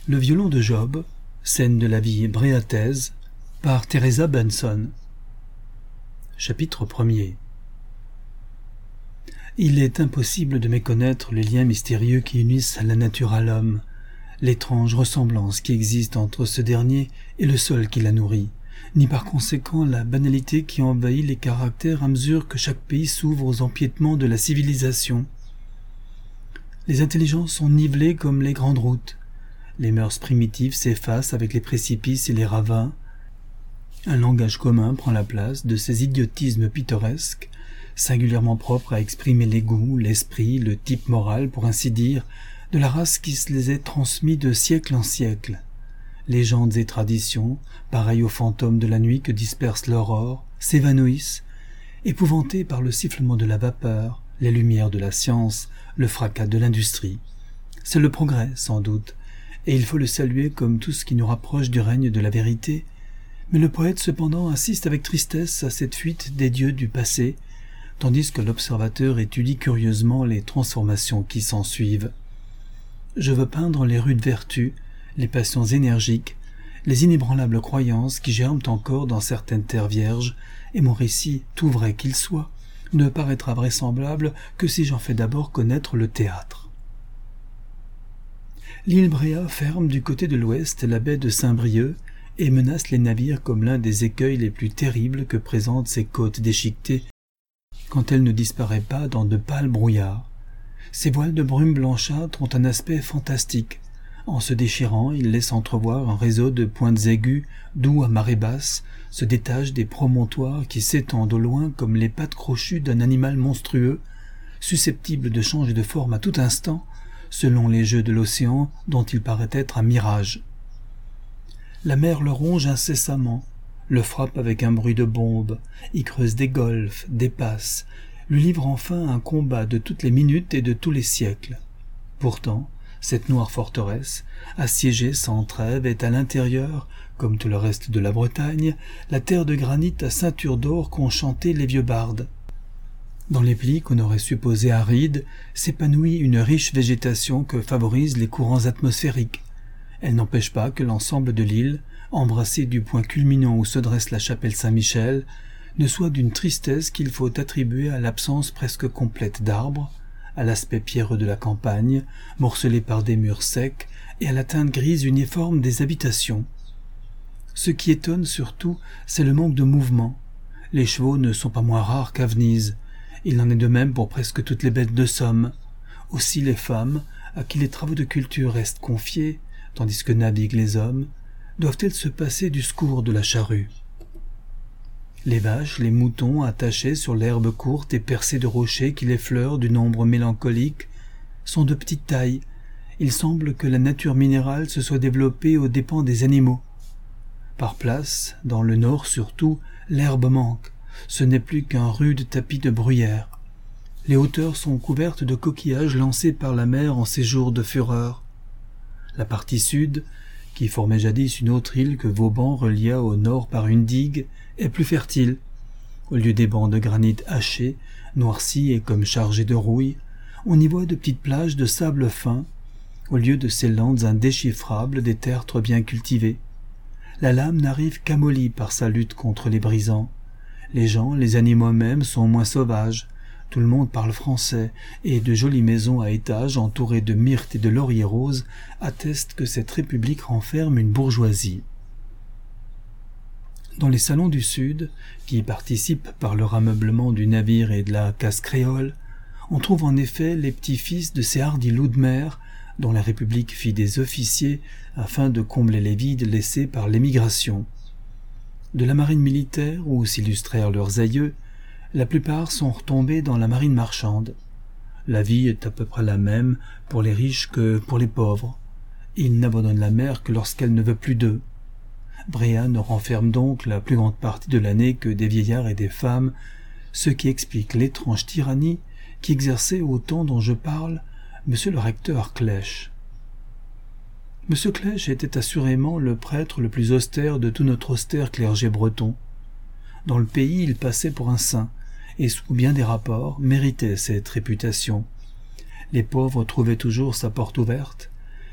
Le violon de Job, scène de la vie bréataise, par Teresa Benson. Chapitre 1er. Il est impossible de méconnaître les liens mystérieux qui unissent la nature à l'homme, l'étrange ressemblance qui existe entre ce dernier et le sol qui la nourrit, ni par conséquent la banalité qui envahit les caractères à mesure que chaque pays s'ouvre aux empiétements de la civilisation. Les intelligences sont nivelées comme les grandes routes. Les mœurs primitives s'effacent avec les précipices et les ravins. Un langage commun prend la place de ces idiotismes pittoresques, singulièrement propres à exprimer les goûts, l'esprit, le type moral, pour ainsi dire, de la race qui se les est transmis de siècle en siècle. Légendes et traditions, pareilles aux fantômes de la nuit que disperse l'aurore, s'évanouissent, épouvantées par le sifflement de la vapeur, les lumières de la science, le fracas de l'industrie. C'est le progrès, sans doute, et il faut le saluer comme tout ce qui nous rapproche du règne de la vérité, mais le poète cependant assiste avec tristesse à cette fuite des dieux du passé, tandis que l'observateur étudie curieusement les transformations qui s'ensuivent. Je veux peindre les rudes vertus, les passions énergiques, les inébranlables croyances qui germent encore dans certaines terres vierges, et mon récit, tout vrai qu'il soit, ne paraîtra vraisemblable que si j'en fais d'abord connaître le théâtre. L'île Bréa ferme du côté de l'ouest la baie de Saint-Brieuc et menace les navires comme l'un des écueils les plus terribles que présentent ces côtes déchiquetées quand elle ne disparaît pas dans de pâles brouillards. Ces voiles de brume blanchâtre ont un aspect fantastique. En se déchirant, ils laissent entrevoir un réseau de pointes aiguës d'où, à marée basse, se détachent des promontoires qui s'étendent au loin comme les pattes crochues d'un animal monstrueux, susceptible de changer de forme à tout instant, selon les jeux de l'océan dont il paraît être un mirage. La mer le ronge incessamment, le frappe avec un bruit de bombe, y creuse des golfes, des passes, lui livre enfin un combat de toutes les minutes et de tous les siècles. Pourtant, cette noire forteresse, assiégée sans trêve, est à l'intérieur, comme tout le reste de la Bretagne, la terre de granit à ceinture d'or qu'ont chanté les vieux bardes. Dans les plis qu'on aurait supposés arides, s'épanouit une riche végétation que favorisent les courants atmosphériques. Elle n'empêche pas que l'ensemble de l'île, embrassé du point culminant où se dresse la chapelle Saint-Michel, ne soit d'une tristesse qu'il faut attribuer à l'absence presque complète d'arbres, à l'aspect pierreux de la campagne, morcelé par des murs secs, et à la teinte grise uniforme des habitations. Ce qui étonne surtout, c'est le manque de mouvement. Les chevaux ne sont pas moins rares qu'à Venise. Il en est de même pour presque toutes les bêtes de somme. Aussi les femmes, à qui les travaux de culture restent confiés, tandis que naviguent les hommes, doivent-elles se passer du secours de la charrue. Les vaches, les moutons, attachés sur l'herbe courte et percés de rochers qui l'effleurent d'une ombre mélancolique, sont de petite taille. Il semble que la nature minérale se soit développée aux dépens des animaux. Par place, dans le nord surtout, l'herbe manque. Ce n'est plus qu'un rude tapis de bruyère. Les hauteurs sont couvertes de coquillages lancés par la mer en ces jours de fureur. La partie sud, qui formait jadis une autre île que Vauban relia au nord par une digue, est plus fertile. Au lieu des bancs de granit hachés, noircis et comme chargés de rouille, on y voit de petites plages de sable fin, au lieu de ces landes indéchiffrables des tertres bien cultivées. La lame n'arrive qu'amollie par sa lutte contre les brisants. Les gens, les animaux même, sont moins sauvages. Tout le monde parle français, et de jolies maisons à étages entourées de myrtes et de lauriers roses attestent que cette république renferme une bourgeoisie. Dans les salons du Sud, qui participent par leur ameublement du navire et de la casse créole, on trouve en effet les petits-fils de ces hardis loups de mer dont la République fit des officiers afin de combler les vides laissés par l'émigration. De la marine militaire, où s'illustrèrent leurs aïeux, la plupart sont retombés dans la marine marchande. La vie est à peu près la même pour les riches que pour les pauvres. Ils n'abandonnent la mer que lorsqu'elle ne veut plus d'eux. Bréa ne renferme donc la plus grande partie de l'année que des vieillards et des femmes, ce qui explique l'étrange tyrannie qui exerçait au temps dont je parle monsieur le recteur Clèche. Monsieur Clèche était assurément le prêtre le plus austère de tout notre austère clergé breton. Dans le pays, il passait pour un saint, et sous bien des rapports méritait cette réputation. Les pauvres trouvaient toujours sa porte ouverte.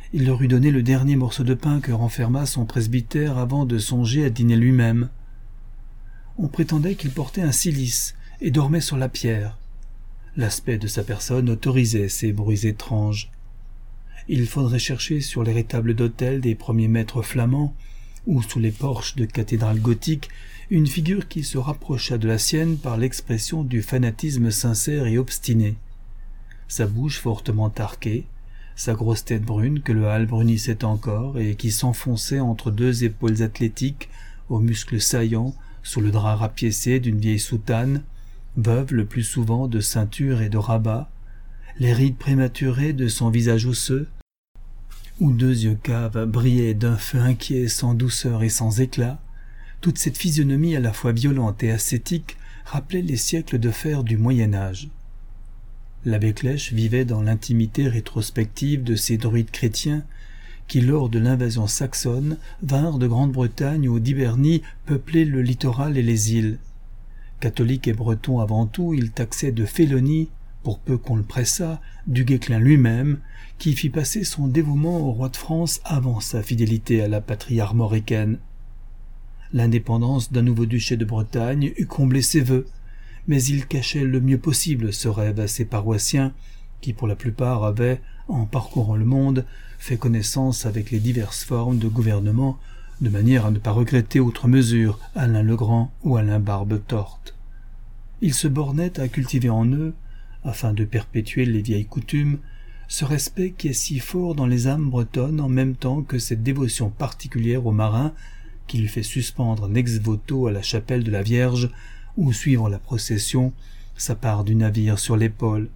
il leur eût donné le dernier morceau de pain que renferma son presbytère avant de songer à dîner lui-même. On prétendait qu'il portait un cilice et dormait sur la pierre. L'aspect de sa personne autorisait ces bruits étranges. Il faudrait chercher sur les rétables d'autel des premiers maîtres flamands ou sous les porches de cathédrales gothiques une figure qui se rapprocha de la sienne par l'expression du fanatisme sincère et obstiné. Sa bouche fortement arquée, sa grosse tête brune que le hâle brunissait encore et qui s'enfonçait entre deux épaules athlétiques aux muscles saillants sous le drap rapiécé d'une vieille soutane, veuve le plus souvent de ceinture et de rabat, les rides prématurées de son visage osseux, où deux yeux caves brillaient d'un feu inquiet sans douceur et sans éclat, toute cette physionomie à la fois violente et ascétique rappelait les siècles de fer du Moyen-Âge. L'abbé Clèche vivait dans l'intimité rétrospective de ces druides chrétiens qui, lors de l'invasion saxonne, vinrent de Grande-Bretagne ou d'Hibernie peupler le littoral et les îles. Catholique et breton avant tout, il taxait de félonie, pour peu qu'on le pressât, du Guesclin lui-même, qui fit passer son dévouement au roi de France avant sa fidélité à la patrie armoricaine. L'indépendance d'un nouveau duché de Bretagne eût comblé ses vœux, mais il cachait le mieux possible ce rêve à ses paroissiens, qui pour la plupart avaient, en parcourant le monde, fait connaissance avec les diverses formes de gouvernement, de manière à ne pas regretter outre mesure Alain le Grand ou Alain Barbe Torte. Ils se bornaient à cultiver en eux, afin de perpétuer les vieilles coutumes, ce respect qui est si fort dans les âmes bretonnes en même temps que cette dévotion particulière aux marins qui lui fait suspendre ex voto à la chapelle de la Vierge ou suivre la procession, sa part du navire sur l'épaule.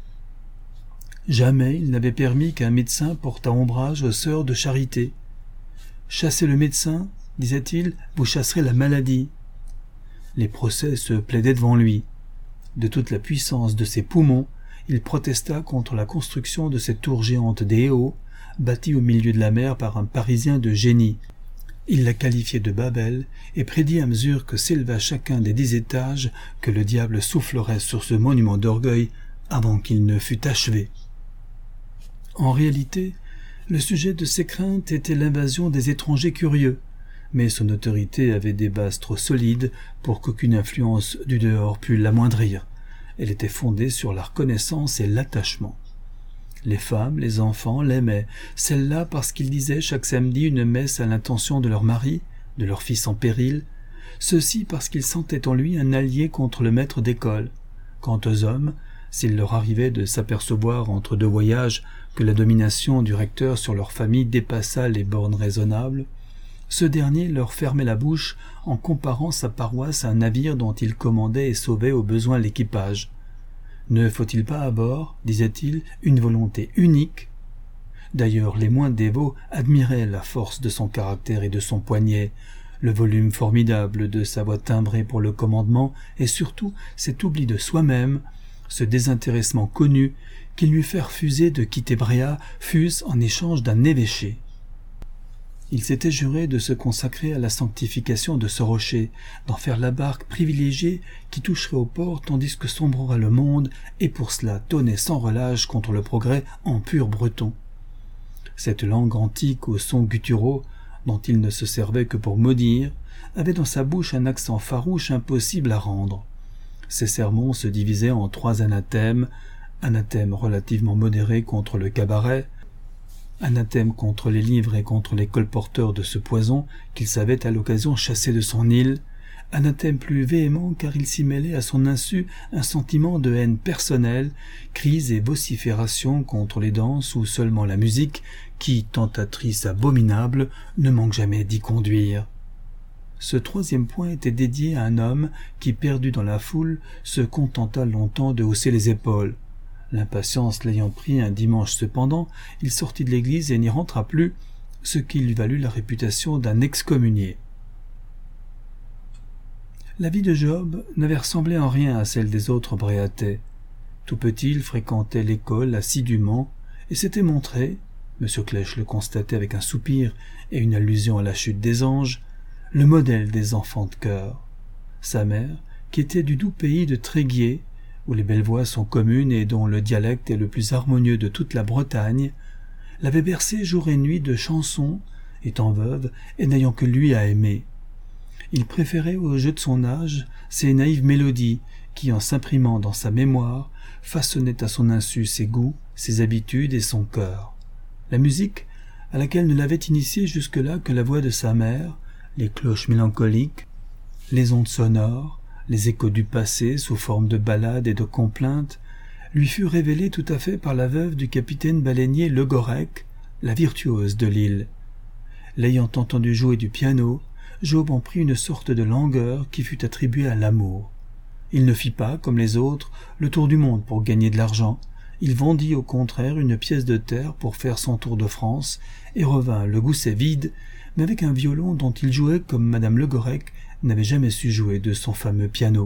Jamais il n'avait permis qu'un médecin portât ombrage aux sœurs de charité. « Chassez le médecin, disait-il, vous chasserez la maladie. » Les procès se plaidaient devant lui. De toute la puissance de ses poumons, il protesta contre la construction de cette tour géante des Héauts, bâtie au milieu de la mer par un Parisien de génie. Il la qualifiait de Babel et prédit à mesure que s'éleva chacun des 10 étages que le diable soufflerait sur ce monument d'orgueil avant qu'il ne fût achevé. En réalité, le sujet de ses craintes était l'invasion des étrangers curieux, mais son autorité avait des bases trop solides pour qu'aucune influence du dehors pût l'amoindrir. Elle était fondée sur la reconnaissance et l'attachement. Les femmes, les enfants l'aimaient, celle-là parce qu'il disait chaque samedi une messe à l'intention de leur mari, de leur fils en péril, ceci parce qu'ils sentaient en lui un allié contre le maître d'école. Quant aux hommes, s'il leur arrivait de s'apercevoir entre deux voyages que la domination du recteur sur leur famille dépassa les bornes raisonnables, ce dernier leur fermait la bouche en comparant sa paroisse à un navire dont il commandait et sauvait au besoin l'équipage. Ne faut-il pas à bord, disait-il, une volonté unique? D'ailleurs, les moins dévots admiraient la force de son caractère et de son poignet, le volume formidable de sa voix timbrée pour le commandement et surtout cet oubli de soi-même, ce désintéressement connu qui lui fait refuser de quitter Bréa, fût-ce en échange d'un évêché. Il s'était juré de se consacrer à la sanctification de ce rocher, d'en faire la barque privilégiée qui toucherait au port tandis que sombrera le monde, et pour cela tonnait sans relâche contre le progrès en pur breton. Cette langue antique aux sons gutturaux, dont il ne se servait que pour maudire, avait dans sa bouche un accent farouche impossible à rendre. Ses sermons se divisaient en 3 anathèmes, anathème relativement modéré contre le cabaret, anathème contre les livres et contre les colporteurs de ce poison qu'il savait à l'occasion chasser de son île, anathème plus véhément car il s'y mêlait à son insu un sentiment de haine personnelle, cris et vociférations contre les danses ou seulement la musique qui, tentatrice abominable, ne manque jamais d'y conduire. Ce 3e point était dédié à un homme qui, perdu dans la foule, se contenta longtemps de hausser les épaules. L'impatience l'ayant pris un dimanche cependant, il sortit de l'église et n'y rentra plus, ce qui lui valut la réputation d'un excommunié. La vie de Job n'avait ressemblé en rien à celle des autres Bréatais. Tout petit, il fréquentait l'école assidûment et s'était montré, M. Clèche le constatait avec un soupir et une allusion à la chute des anges, le modèle des enfants de cœur. Sa mère, qui était du doux pays de Tréguier, où les belles voix sont communes et dont le dialecte est le plus harmonieux de toute la Bretagne, l'avait bercé jour et nuit de chansons, étant veuve et n'ayant que lui à aimer. Il préférait aux jeux de son âge ces naïves mélodies qui, en s'imprimant dans sa mémoire, façonnaient à son insu ses goûts, ses habitudes et son cœur. La musique, à laquelle ne l'avait initié jusque-là que la voix de sa mère, les cloches mélancoliques, les ondes sonores, les échos du passé sous forme de ballades et de complaintes, lui fut révélée tout à fait par la veuve du capitaine baleinier Legorec, la virtuose de l'île. L'ayant entendu jouer du piano, Job en prit une sorte de langueur qui fut attribuée à l'amour. Il ne fit pas, comme les autres, le tour du monde pour gagner de l'argent. Il vendit au contraire une pièce de terre pour faire son tour de France et revint le gousset vide, mais avec un violon dont il jouait comme madame Legorec n'avait jamais su jouer de son fameux piano.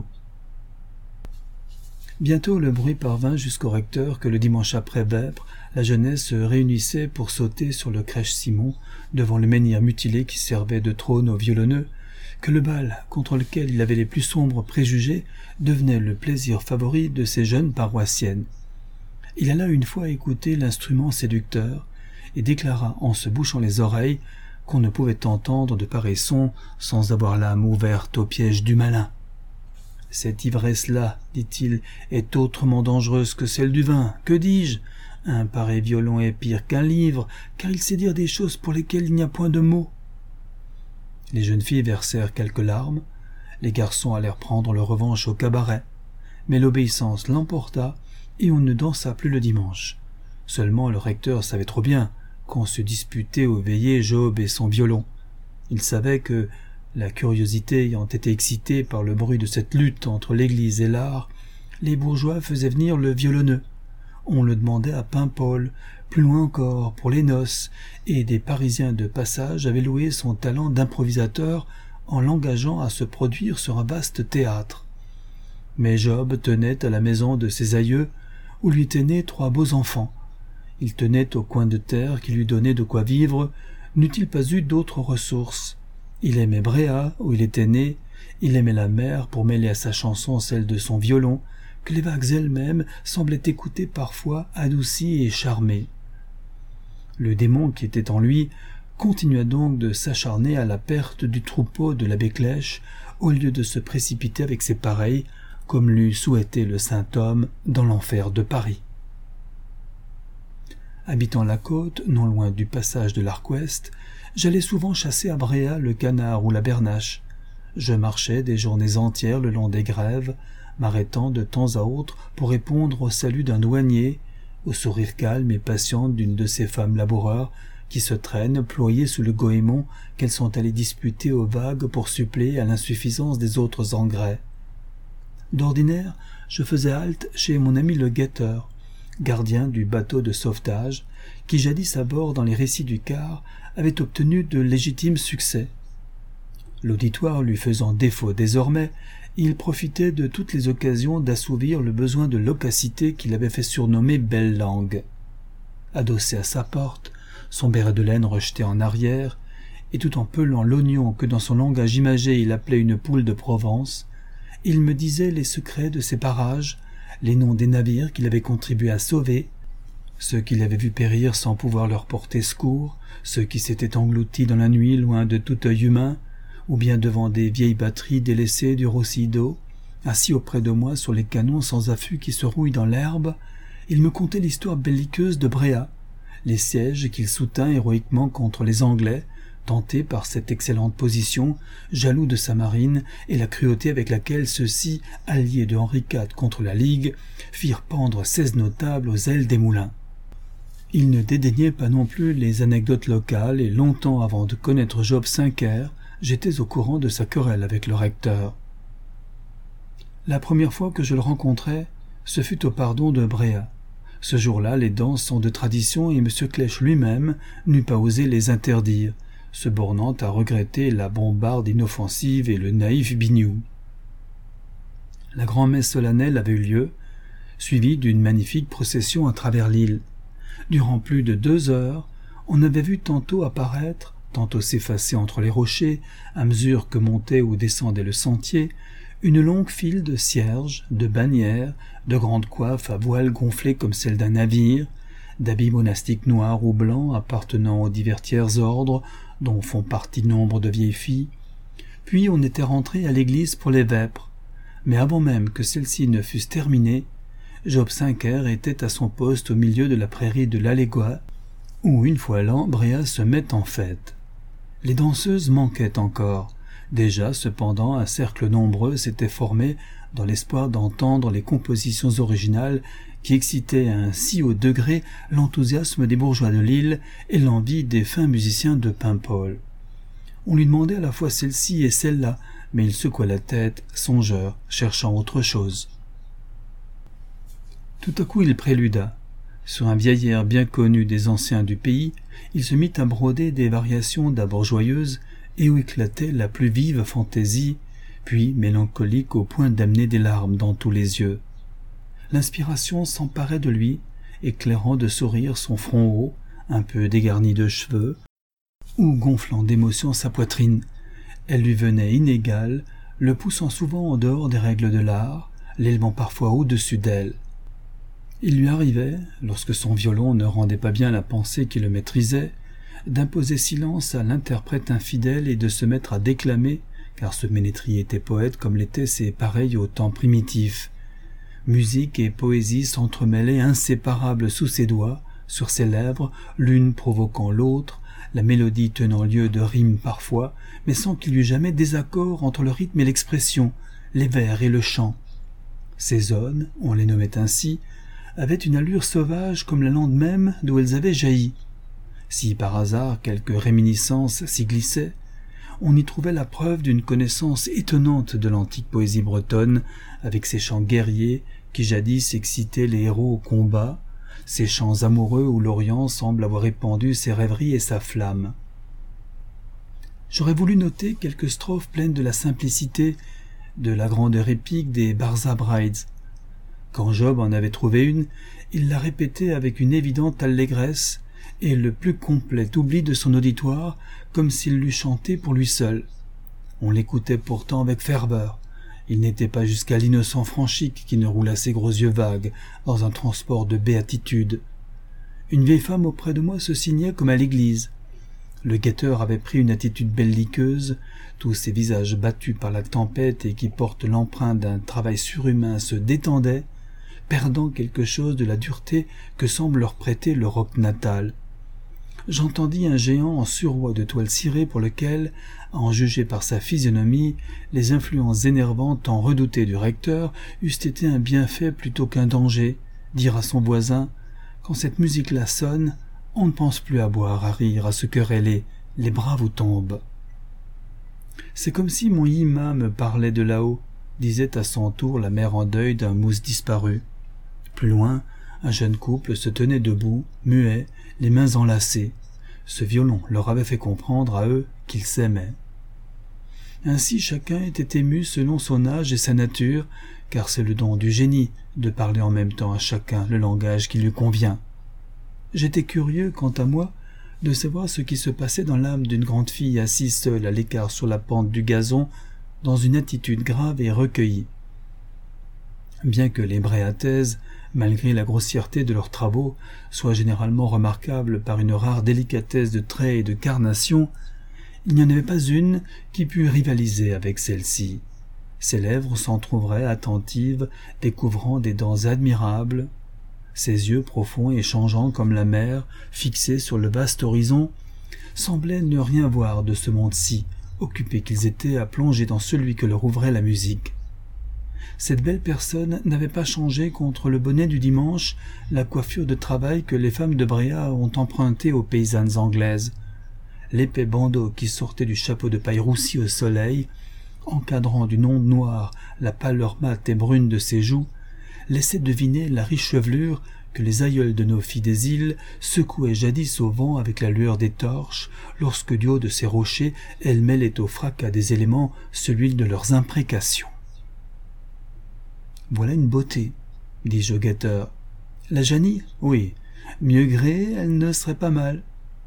Bientôt le bruit parvint jusqu'au recteur que le dimanche après vêpres, la jeunesse se réunissait pour sauter sur le crèche-Simon devant le menhir mutilé qui servait de trône au violonneux, que le bal, contre lequel il avait les plus sombres préjugés, devenait le plaisir favori de ces jeunes paroissiennes. Il alla une fois écouter l'instrument séducteur et déclara en se bouchant les oreilles qu'on ne pouvait entendre de pareils sons sans avoir l'âme ouverte au piège du malin. « Cette ivresse-là, dit-il, est autrement dangereuse que celle du vin. Que dis-je ? Un pareil violon est pire qu'un livre, car il sait dire des choses pour lesquelles il n'y a point de mots. » Les jeunes filles versèrent quelques larmes, les garçons allèrent prendre leur revanche au cabaret, mais l'obéissance l'emporta et on ne dansa plus le dimanche. Seulement le recteur savait trop bien qu'on se disputait aux veillées Job et son violon. Il savait que, la curiosité ayant été excitée par le bruit de cette lutte entre l'église et l'art, les bourgeois faisaient venir le violonneux. On le demandait à Paimpol, plus loin encore, pour les noces, et des Parisiens de passage avaient loué son talent d'improvisateur en l'engageant à se produire sur un vaste théâtre. Mais Job tenait à la maison de ses aïeux, où lui étaient nés 3 beaux enfants. Il tenait au coin de terre qui lui donnait de quoi vivre, n'eût-il pas eu d'autres ressources. Il aimait Bréa, où il était né, il aimait la mer pour mêler à sa chanson celle de son violon, que les vagues elles-mêmes semblaient écouter parfois adoucies et charmées. Le démon qui était en lui continua donc de s'acharner à la perte du troupeau de l'abbé Clèche, au lieu de se précipiter avec ses pareils, comme l'eût souhaité le saint homme dans l'enfer de Paris. Habitant la côte, non loin du passage de l'Arc-Ouest, j'allais souvent chasser à Bréa le canard ou la bernache. Je marchais des journées entières le long des grèves, m'arrêtant de temps à autre pour répondre au salut d'un douanier, au sourire calme et patient d'une de ces femmes laboureurs qui se traînent, ployées sous le goémon qu'elles sont allées disputer aux vagues pour suppléer à l'insuffisance des autres engrais. D'ordinaire, je faisais halte chez mon ami le guetteur, gardien du bateau de sauvetage, qui jadis à bord dans les récits du quart avait obtenu de légitimes succès. L'auditoire lui faisant défaut désormais, il profitait de toutes les occasions d'assouvir le besoin de loquacité qu'il avait fait surnommer Belle Langue. Adossé à sa porte, son béret de laine rejeté en arrière, et tout en pelant l'oignon que dans son langage imagé il appelait une poule de Provence, il me disait les secrets de ces parages, les noms des navires qu'il avait contribué à sauver, ceux qu'il avait vus périr sans pouvoir leur porter secours, ceux qui s'étaient engloutis dans la nuit loin de tout œil humain, ou bien devant des vieilles batteries délaissées du Rossido, assis auprès de moi sur les canons sans affût qui se rouillent dans l'herbe, il me contait l'histoire belliqueuse de Bréa, les sièges qu'il soutint héroïquement contre les Anglais, tenté par cette excellente position, jaloux de sa marine et la cruauté avec laquelle ceux-ci, alliés de Henri IV contre la Ligue, firent pendre 16 notables aux ailes des moulins. Il ne dédaignait pas non plus les anecdotes locales et longtemps avant de connaître Job Cinquer, j'étais au courant de sa querelle avec le recteur. La première fois que je le rencontrai, ce fut au pardon de Bréa. Ce jour-là, les danses sont de tradition et M. Clèche lui-même n'eût pas osé les interdire, se bornant à regretter la bombarde inoffensive et le naïf Bignou. La grand-messe solennelle avait eu lieu, suivie d'une magnifique procession à travers l'île. Durant plus de 2 heures, on avait vu tantôt apparaître, tantôt s'effacer entre les rochers, à mesure que montait ou descendait le sentier, une longue file de cierges, de bannières, de grandes coiffes à voiles gonflées comme celles d'un navire, d'habits monastiques noirs ou blancs appartenant aux divers tiers ordres, dont font partie nombre de vieilles filles. Puis on était rentré à l'église pour les vêpres, mais avant même que celles-ci ne fussent terminées, Job Cinquer était à son poste au milieu de la prairie de l'Allégua, où une fois l'an Bréa se met en fête. Les danseuses manquaient encore. Déjà, cependant, un cercle nombreux s'était formé dans l'espoir d'entendre les compositions originales qui excitaient à un si haut degré l'enthousiasme des bourgeois de l'île et l'envie des fins musiciens de Paimpol. On lui demandait à la fois celle-ci et celle-là, mais il secoua la tête, songeur, cherchant autre chose. Tout à coup il préluda. Sur un vieil air bien connu des anciens du pays, il se mit à broder des variations d'abord joyeuses et où éclatait la plus vive fantaisie, puis mélancolique au point d'amener des larmes dans tous les yeux. L'inspiration s'emparait de lui, éclairant de sourire son front haut, un peu dégarni de cheveux, ou gonflant d'émotion sa poitrine. Elle lui venait inégale, le poussant souvent en dehors des règles de l'art, l'élevant parfois au-dessus d'elle. Il lui arrivait, lorsque son violon ne rendait pas bien la pensée qui le maîtrisait, d'imposer silence à l'interprète infidèle et de se mettre à déclamer, car ce ménétrier était poète comme l'étaient ses pareils au temps primitif. Musique et poésie s'entremêlaient inséparables sous ses doigts, sur ses lèvres, l'une provoquant l'autre, la mélodie tenant lieu de rime parfois, mais sans qu'il y eût jamais désaccord entre le rythme et l'expression, les vers et le chant. Ces zones, on les nommait ainsi, avaient une allure sauvage comme la lande même d'où elles avaient jailli. Si par hasard quelques réminiscences s'y glissaient, on y trouvait la preuve d'une connaissance étonnante de l'antique poésie bretonne, avec ses chants guerriers qui jadis excitaient les héros au combat, ces chants amoureux où l'Orient semble avoir répandu ses rêveries et sa flamme. J'aurais voulu noter quelques strophes pleines de la simplicité, de la grandeur épique des Barza Brides. Quand Job en avait trouvé une, il la répétait avec une évidente allégresse et le plus complet oubli de son auditoire, comme s'il l'eût chanté pour lui seul. On l'écoutait pourtant avec ferveur. Il n'était pas jusqu'à l'innocent franchique qui ne roula ses gros yeux vagues dans un transport de béatitude. Une vieille femme auprès de moi se signait comme à l'église. Le guetteur avait pris une attitude belliqueuse, tous ces visages battus par la tempête et qui portent l'empreinte d'un travail surhumain se détendaient, perdant quelque chose de la dureté que semble leur prêter le roc natal. J'entendis un géant en surroi de toile cirée pour lequel, à en juger par sa physionomie, les influences énervantes tant redoutées du recteur eussent été un bienfait plutôt qu'un danger, dire à son voisin « Quand cette musique-là sonne, on ne pense plus à boire, à rire, à se quereller, les bras vous tombent. » C'est comme si mon Yima me parlait de là-haut, disait à son tour la mère en deuil d'un mousse disparu. Plus loin, un jeune couple se tenait debout, muet, les mains enlacées. Ce violon leur avait fait comprendre à eux qu'ils s'aimaient. Ainsi chacun était ému selon son âge et sa nature, car c'est le don du génie de parler en même temps à chacun le langage qui lui convient. J'étais curieux, quant à moi, de savoir ce qui se passait dans l'âme d'une grande fille assise seule à l'écart sur la pente du gazon, dans une attitude grave et recueillie. Bien que les Bréataises, malgré la grossièreté de leurs travaux, soient généralement remarquables par une rare délicatesse de traits et de carnation, il n'y en avait pas une qui pût rivaliser avec celle-ci. Ses lèvres s'entr'ouvraient attentives, découvrant des dents admirables. Ses yeux profonds et changeants comme la mer, fixés sur le vaste horizon, semblaient ne rien voir de ce monde-ci, occupés qu'ils étaient à plonger dans celui que leur ouvrait la musique. Cette belle personne n'avait pas changé contre le bonnet du dimanche la coiffure de travail que les femmes de Bréa ont empruntée aux paysannes anglaises. L'épais bandeau qui sortait du chapeau de paille roussi au soleil, encadrant d'une onde noire la pâleur mate et brune de ses joues, laissait deviner la riche chevelure que les aïeuls de nos filles des îles secouaient jadis au vent avec la lueur des torches, lorsque du haut de ces rochers elles mêlaient au fracas des éléments celui de leurs imprécations. « Voilà une beauté, dis-je au guetteur. La Janie, oui, mieux gréée, elle ne serait pas mal. »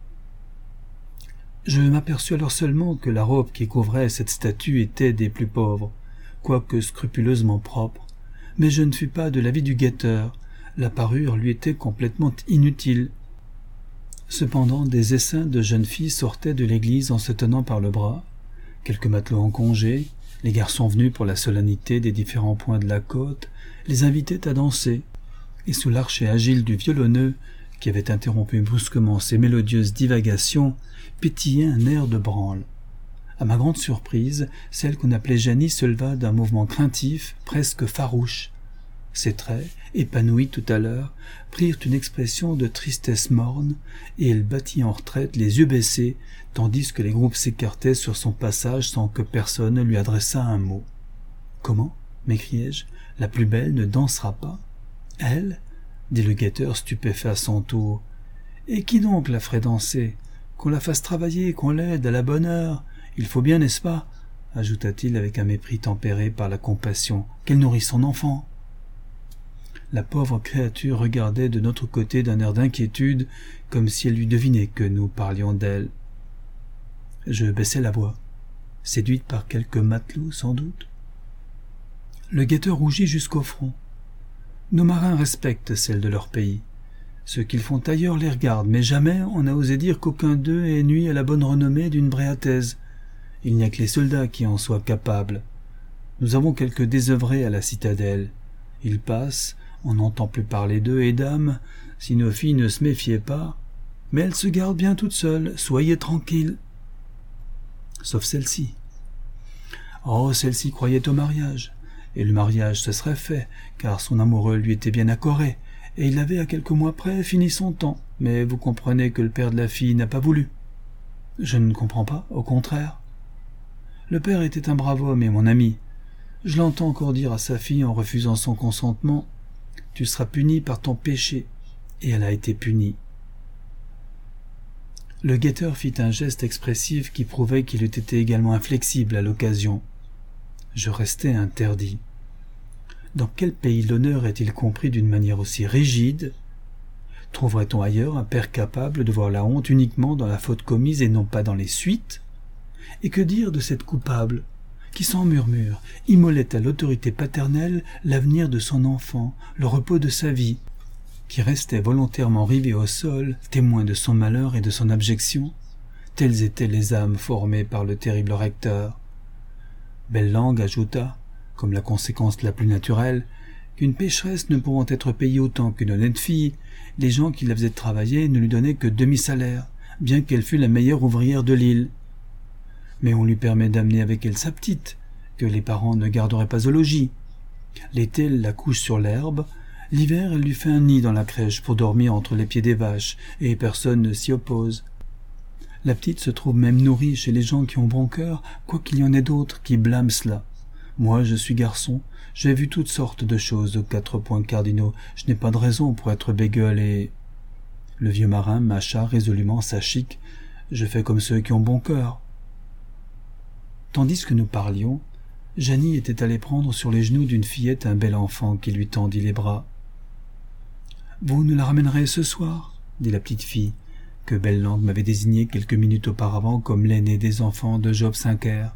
Je m'aperçus alors seulement que la robe qui couvrait cette statue était des plus pauvres, quoique scrupuleusement propre, mais je ne fus pas de l'avis du guetteur, la parure lui était complètement inutile. Cependant, des essaims de jeunes filles sortaient de l'église en se tenant par le bras, quelques matelots en congé, les garçons venus pour la solennité des différents points de la côte, les invitaient à danser, et sous l'archet agile du violonneux, qui avait interrompu brusquement ses mélodieuses divagations, pétillait un air de branle. À ma grande surprise, celle qu'on appelait Jeannie se leva d'un mouvement craintif, presque farouche. Ses traits, épanouis tout à l'heure, prirent une expression de tristesse morne, et elle battit en retraite les yeux baissés, tandis que les groupes s'écartaient sur son passage sans que personne ne lui adressât un mot. « Comment » m'écriai-je, « la plus belle ne dansera pas ?»« Elle » dit le guetteur stupéfait à son tour. « Et qui donc la ferait danser ? Qu'on la fasse travailler, qu'on l'aide à la bonne heure. Il faut bien, n'est-ce pas ?» ajouta-t-il avec un mépris tempéré par la compassion, « qu'elle nourrisse son enfant. » La pauvre créature regardait de notre côté d'un air d'inquiétude, comme si elle eût deviné que nous parlions d'elle. Je baissai la voix, séduite par quelques matelots sans doute. Le guetteur rougit jusqu'au front. Nos marins respectent celles de leur pays. Ceux qu'ils font ailleurs les regardent, mais jamais on n'a osé dire qu'aucun d'eux ait nui à la bonne renommée d'une bréataise. Il n'y a que les soldats qui en soient capables. Nous avons quelques désœuvrés à la citadelle. Ils passent, on n'entend plus parler d'eux, et dame, si nos filles ne se méfiaient pas, mais elles se gardent bien toutes seules, soyez tranquilles. Sauf celle-ci. Oh, celle-ci croyait au mariage, et le mariage se serait fait, car son amoureux lui était bien accoré, et il avait à quelques mois près fini son temps, mais vous comprenez que le père de la fille n'a pas voulu. Je ne comprends pas, au contraire. Le père était un brave homme et mon ami. Je l'entends encore dire à sa fille en refusant son consentement, « Tu seras punie par ton péché », et elle a été punie. Le guetteur fit un geste expressif qui prouvait qu'il eût été également inflexible à l'occasion. Je restai interdit. Dans quel pays l'honneur est-il compris d'une manière aussi rigide ? Trouverait-on ailleurs un père capable de voir la honte uniquement dans la faute commise et non pas dans les suites ? Et que dire de cette coupable qui, sans murmure, immolait à l'autorité paternelle l'avenir de son enfant, le repos de sa vie, qui restait volontairement rivé au sol, témoin de son malheur et de son abjection? Telles étaient les âmes formées par le terrible recteur. Belle-Langue ajouta, comme la conséquence la plus naturelle, qu'une pécheresse ne pouvant être payée autant qu'une honnête fille, les gens qui la faisaient travailler ne lui donnaient que demi-salaire, bien qu'elle fût la meilleure ouvrière de l'île. Mais on lui permet d'amener avec elle sa petite, que les parents ne garderaient pas au logis. L'été, elle la couche sur l'herbe, l'hiver, elle lui fait un nid dans la crèche pour dormir entre les pieds des vaches, et personne ne s'y oppose. La petite se trouve même nourrie chez les gens qui ont bon cœur, quoiqu'il y en ait d'autres qui blâment cela. Moi, je suis garçon, j'ai vu toutes sortes de choses aux 4 points cardinaux, je n'ai pas de raison pour être bégueule et... Le vieux marin mâcha résolument sa chique, je fais comme ceux qui ont bon cœur. Tandis que nous parlions, Jeannie était allée prendre sur les genoux d'une fillette un bel enfant qui lui tendit les bras. « Vous nous la ramènerez ce soir ?» dit la petite fille, que Belle-Langue m'avait désignée quelques minutes auparavant comme l'aîné des enfants de Job Cinquer.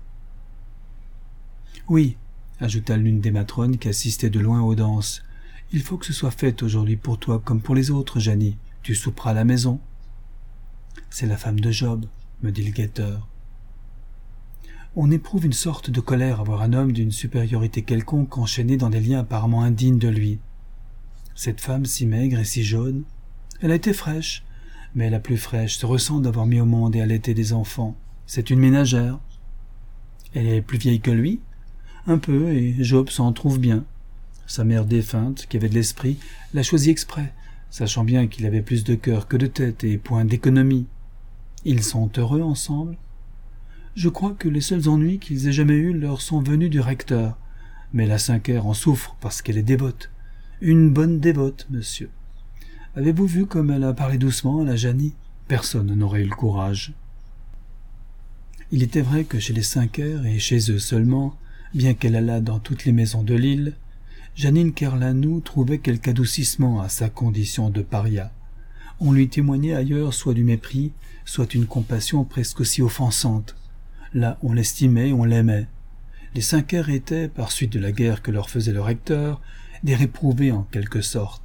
« Oui, » ajouta l'une des matrones qui assistait de loin aux danses, « il faut que ce soit fait aujourd'hui pour toi comme pour les autres, Jeannie. Tu souperas à la maison. »« C'est la femme de Job, » me dit le guetteur. On éprouve une sorte de colère à voir un homme d'une supériorité quelconque enchaîné dans des liens apparemment indignes de lui. Cette femme si maigre et si jaune, elle a été fraîche, mais la plus fraîche se ressent d'avoir mis au monde et allaité des enfants. C'est une ménagère. Elle est plus vieille que lui, un peu, et Job s'en trouve bien. Sa mère défunte, qui avait de l'esprit, l'a choisi exprès, sachant bien qu'il avait plus de cœur que de tête et point d'économie. Ils sont heureux ensemble. Je crois que les seuls ennuis qu'ils aient jamais eus leur sont venus du recteur, mais la Cinquer en souffre parce qu'elle est dévote. Une bonne dévote, monsieur. Avez-vous vu comme elle a parlé doucement à la Jeannie ? Personne n'aurait eu le courage. Il était vrai que chez les Cinquer et chez eux seulement, bien qu'elle allât dans toutes les maisons de l'île, Jeannine Kerlanou trouvait quelque adoucissement à sa condition de paria. On lui témoignait ailleurs soit du mépris, soit une compassion presque aussi offensante. Là, on l'estimait, on l'aimait. Les Cinquer étaient, par suite de la guerre que leur faisait le recteur, des réprouvés en quelque sorte,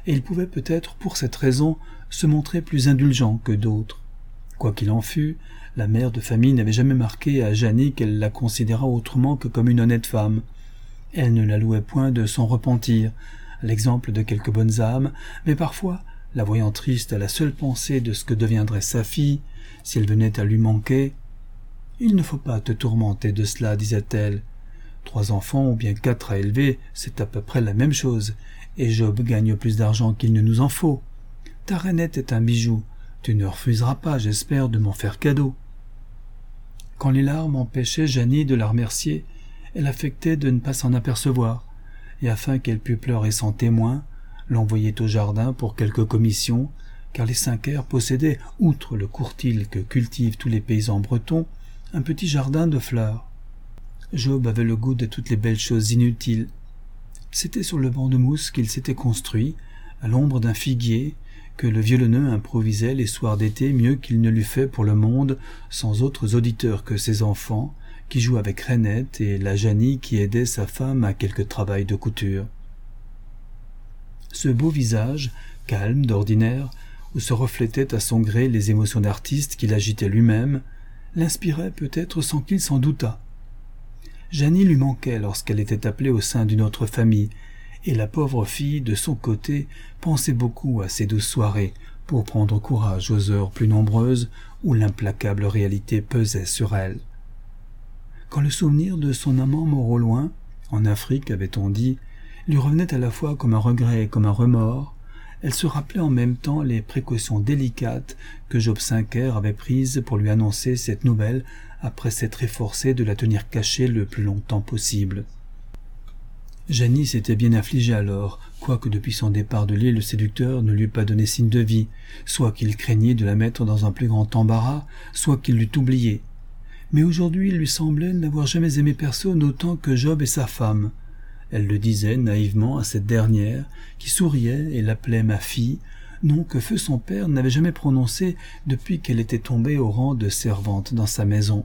et il pouvait peut-être, pour cette raison, se montrer plus indulgent que d'autres. Quoi qu'il en fût, la mère de famille n'avait jamais marqué à Jeannie qu'elle la considérât autrement que comme une honnête femme. Elle ne la louait point de son repentir, à l'exemple de quelques bonnes âmes, mais parfois, la voyant triste à la seule pensée de ce que deviendrait sa fille, si elle venait à lui manquer, « Il ne faut pas te tourmenter de cela, disait-elle. 3 enfants ou bien 4 à élever, c'est à peu près la même chose, et Job gagne plus d'argent qu'il ne nous en faut. Ta Rainette est un bijou, tu ne refuseras pas, j'espère, de m'en faire cadeau. » Quand les larmes empêchaient Jeannie de la remercier, elle affectait de ne pas s'en apercevoir, et afin qu'elle pût pleurer sans témoin, l'envoyait au jardin pour quelque commission, car les Cinquer possédaient, outre le courtil que cultivent tous les paysans bretons, un petit jardin de fleurs. Job avait le goût de toutes les belles choses inutiles. C'était sur le banc de mousse qu'il s'était construit, à l'ombre d'un figuier, que le violoneux improvisait les soirs d'été mieux qu'il ne l'eût fait pour le monde, sans autres auditeurs que ses enfants, qui jouent avec Rainette, et la Jeannie qui aidait sa femme à quelque travail de couture. Ce beau visage, calme d'ordinaire, où se reflétaient à son gré les émotions d'artiste qu'il agitait lui-même, l'inspirait peut-être sans qu'il s'en doutât. Jeannie lui manquait lorsqu'elle était appelée au sein d'une autre famille, et la pauvre fille, de son côté, pensait beaucoup à ces douces soirées pour prendre courage aux heures plus nombreuses où l'implacable réalité pesait sur elle. Quand le souvenir de son amant mort au loin, en Afrique avait-on dit, lui revenait à la fois comme un regret et comme un remords, elle se rappelait en même temps les précautions délicates que Job Cinquer avait prises pour lui annoncer cette nouvelle après s'être efforcé de la tenir cachée le plus longtemps possible. Jeannie s'était bien affligée alors, quoique depuis son départ de l'île le séducteur ne lui eût pas donné signe de vie, soit qu'il craignît de la mettre dans un plus grand embarras, soit qu'il l'eût oubliée. Mais aujourd'hui il lui semblait n'avoir jamais aimé personne autant que Job et sa femme. Elle le disait naïvement à cette dernière, qui souriait et l'appelait ma fille, nom que feu son père n'avait jamais prononcé depuis qu'elle était tombée au rang de servante dans sa maison.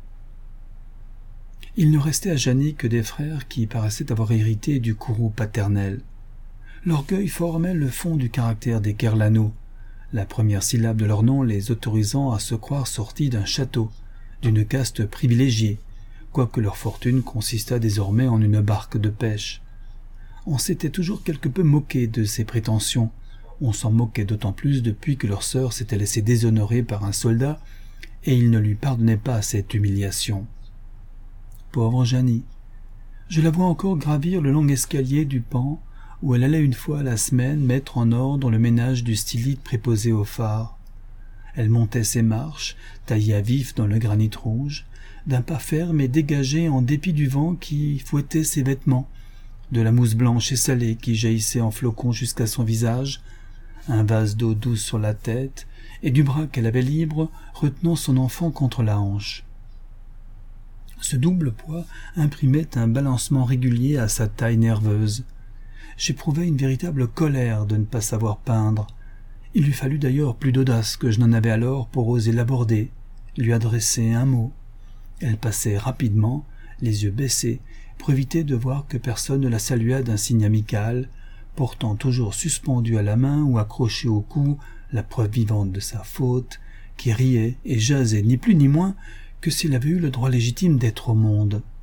Il ne restait à Jeannie que des frères qui paraissaient avoir hérité du courroux paternel. L'orgueil formait le fond du caractère des Kerlano, la première syllabe de leur nom les autorisant à se croire sortis d'un château, d'une caste privilégiée, quoique leur fortune consistât désormais en une barque de pêche. On s'était toujours quelque peu moqué de ces prétentions. On s'en moquait d'autant plus depuis que leur sœur s'était laissée déshonorer par un soldat, et il ne lui pardonnait pas cette humiliation. Pauvre Jeannie! Je la vois encore gravir le long escalier du pan, où elle allait une fois à la semaine mettre en ordre le ménage du stylite préposé au phare. Elle montait ses marches, taillées à vif dans le granit rouge, d'un pas ferme et dégagé en dépit du vent qui fouettait ses vêtements, de la mousse blanche et salée qui jaillissait en flocons jusqu'à son visage, un vase d'eau douce sur la tête, et du bras qu'elle avait libre, retenant son enfant contre la hanche. Ce double poids imprimait un balancement régulier à sa taille nerveuse. J'éprouvais une véritable colère de ne pas savoir peindre. Il lui fallut d'ailleurs plus d'audace que je n'en avais alors pour oser l'aborder, lui adresser un mot. Elle passait rapidement, les yeux baissés, pour éviter de voir que personne ne la saluât d'un signe amical, portant toujours suspendue à la main ou accrochée au cou la preuve vivante de sa faute, qui riait et jasait ni plus ni moins que s'il avait eu le droit légitime d'être au monde.